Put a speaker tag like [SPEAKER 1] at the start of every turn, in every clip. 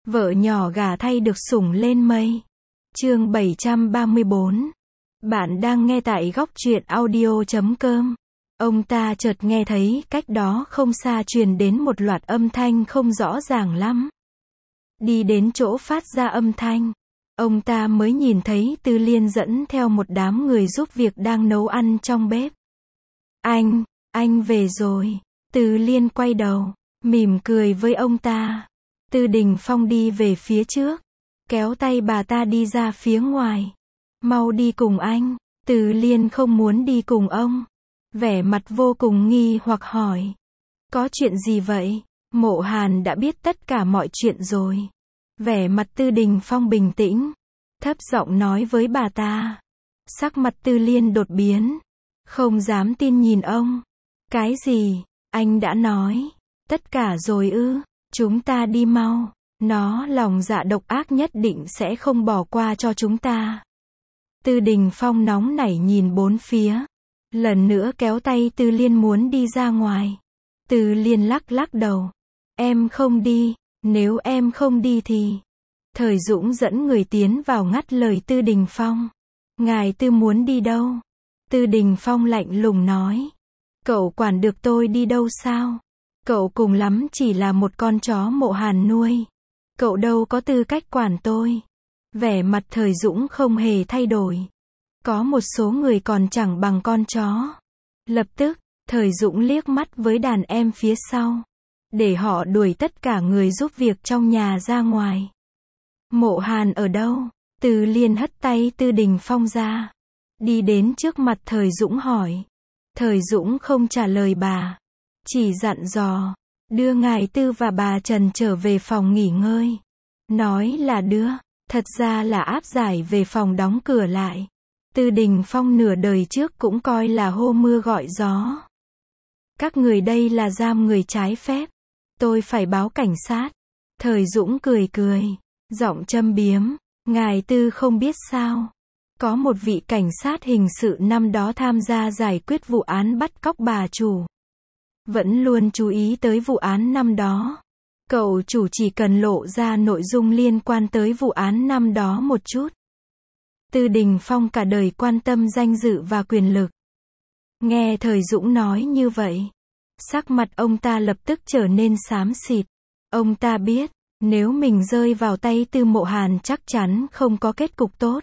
[SPEAKER 1] Vợ nhỏ gả thay được sủng lên mây. Chương 734. Bạn đang nghe tại góc truyện audio.com. Ông ta chợt nghe thấy cách đó không xa truyền đến một loạt âm thanh không rõ ràng lắm. Đi đến chỗ phát ra âm thanh, ông ta mới nhìn thấy Tư Liên dẫn theo một đám người giúp việc đang nấu ăn trong bếp. Anh về rồi. Tư Liên quay đầu, mỉm cười với ông ta. Tư Đình Phong đi về phía trước, kéo tay bà ta đi ra phía ngoài. Mau đi cùng anh. Tư Liên không muốn đi cùng ông. Vẻ mặt vô cùng nghi hoặc hỏi. Có chuyện gì vậy? Mộ Hàn đã biết tất cả mọi chuyện rồi. Vẻ mặt Tư Đình Phong bình tĩnh, thấp giọng nói với bà ta. Sắc mặt Tư Liên đột biến, không dám tin nhìn ông. Cái gì? Anh đã nói tất cả rồi ư? Chúng ta đi mau. Nó lòng dạ độc ác nhất định sẽ không bỏ qua cho chúng ta. Tư Đình Phong nóng nảy nhìn bốn phía, lần nữa kéo tay Tư Liên muốn đi ra ngoài. Tư Liên lắc lắc đầu. Em không đi. Nếu em không đi thì... Thời Dũng dẫn người tiến vào ngắt lời Tư Đình Phong. Ngài Tư muốn đi đâu? Tư Đình Phong lạnh lùng nói. Cậu quản được tôi đi đâu sao? Cậu cùng lắm chỉ là một con chó Mộ Hàn nuôi. Cậu đâu có tư cách quản tôi. Vẻ mặt Thời Dũng không hề thay đổi. Có một số người còn chẳng bằng con chó. Lập tức, Thời Dũng liếc mắt với đàn em phía sau, để họ đuổi tất cả người giúp việc trong nhà ra ngoài. Mộ Hàn ở đâu? Tư Liên hất tay Tư Đình Phong ra, đi đến trước mặt Thời Dũng hỏi. Thời Dũng không trả lời bà, chỉ dặn dò, đưa ngài Tư và bà Trần trở về phòng nghỉ ngơi. Nói là đưa, thật ra là áp giải về phòng đóng cửa lại. Tư Đình Phong nửa đời trước cũng coi là hô mưa gọi gió. Các người đây là giam người trái phép. Tôi phải báo cảnh sát. Thời Dũng cười cười, giọng châm biếm. Ngài Tư không biết sao? Có một vị cảnh sát hình sự năm đó tham gia giải quyết vụ án bắt cóc bà chủ. Vẫn luôn chú ý tới vụ án năm đó. Cậu chủ chỉ cần lộ ra nội dung liên quan tới vụ án năm đó một chút. Tư Đình Phong cả đời quan tâm danh dự và quyền lực. Nghe Thời Dũng nói như vậy, sắc mặt ông ta lập tức trở nên xám xịt. Ông ta biết, nếu mình rơi vào tay Tư Mộ Hàn chắc chắn không có kết cục tốt.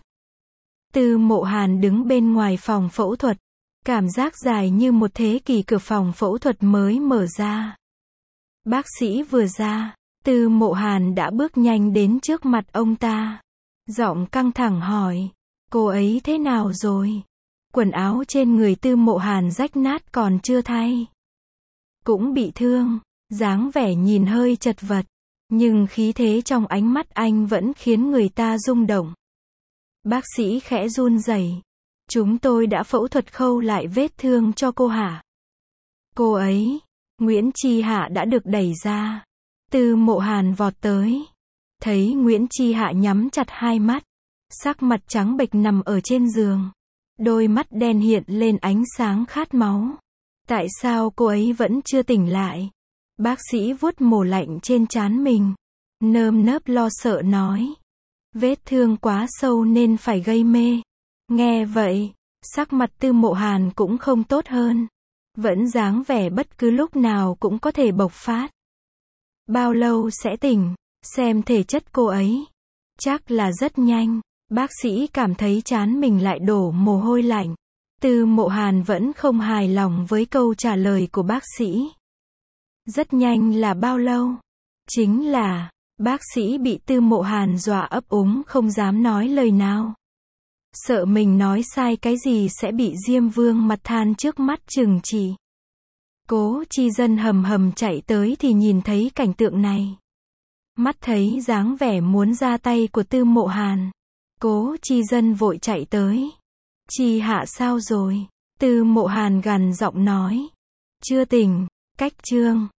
[SPEAKER 1] Tư Mộ Hàn đứng bên ngoài phòng phẫu thuật, cảm giác dài như một thế kỷ cửa phòng phẫu thuật mới mở ra. Bác sĩ vừa ra, Tư Mộ Hàn đã bước nhanh đến trước mặt ông ta. Giọng căng thẳng hỏi, cô ấy thế nào rồi? Quần áo trên người Tư Mộ Hàn rách nát còn chưa thay. Cũng bị thương, dáng vẻ nhìn hơi chật vật, nhưng khí thế trong ánh mắt anh vẫn khiến người ta rung động. Bác sĩ khẽ run rẩy. Chúng tôi đã phẫu thuật khâu lại vết thương cho cô hả? Cô ấy, Nguyễn Chi Hạ đã được đẩy ra. Tư Mộ Hàn vọt tới. Thấy Nguyễn Chi Hạ nhắm chặt hai mắt, sắc mặt trắng bệch nằm ở trên giường. Đôi mắt đen hiện lên ánh sáng khát máu. Tại sao cô ấy vẫn chưa tỉnh lại? Bác sĩ vuốt mồ lạnh trên trán mình, nơm nớp lo sợ nói. Vết thương quá sâu nên phải gây mê. Nghe vậy, sắc mặt Tư Mộ Hàn cũng không tốt hơn. Vẫn dáng vẻ bất cứ lúc nào cũng có thể bộc phát. Bao lâu sẽ tỉnh? Xem thể chất cô ấy. Chắc là rất nhanh. Bác sĩ cảm thấy trán mình lại đổ mồ hôi lạnh. Tư Mộ Hàn vẫn không hài lòng với câu trả lời của bác sĩ. Rất nhanh là bao lâu? Chính là, bác sĩ bị Tư Mộ Hàn dọa ấp úng không dám nói lời nào. Sợ mình nói sai cái gì sẽ bị Diêm Vương mặt than trước mắt trừng trị. Cố Chi Dân hầm hầm chạy tới thì nhìn thấy cảnh tượng này. Mắt thấy dáng vẻ muốn ra tay của Tư Mộ Hàn, Cố Chi Dân vội chạy tới. Chi Hạ sao rồi? Tư Mộ Hàn gằn giọng nói. Chưa tỉnh. Cách chương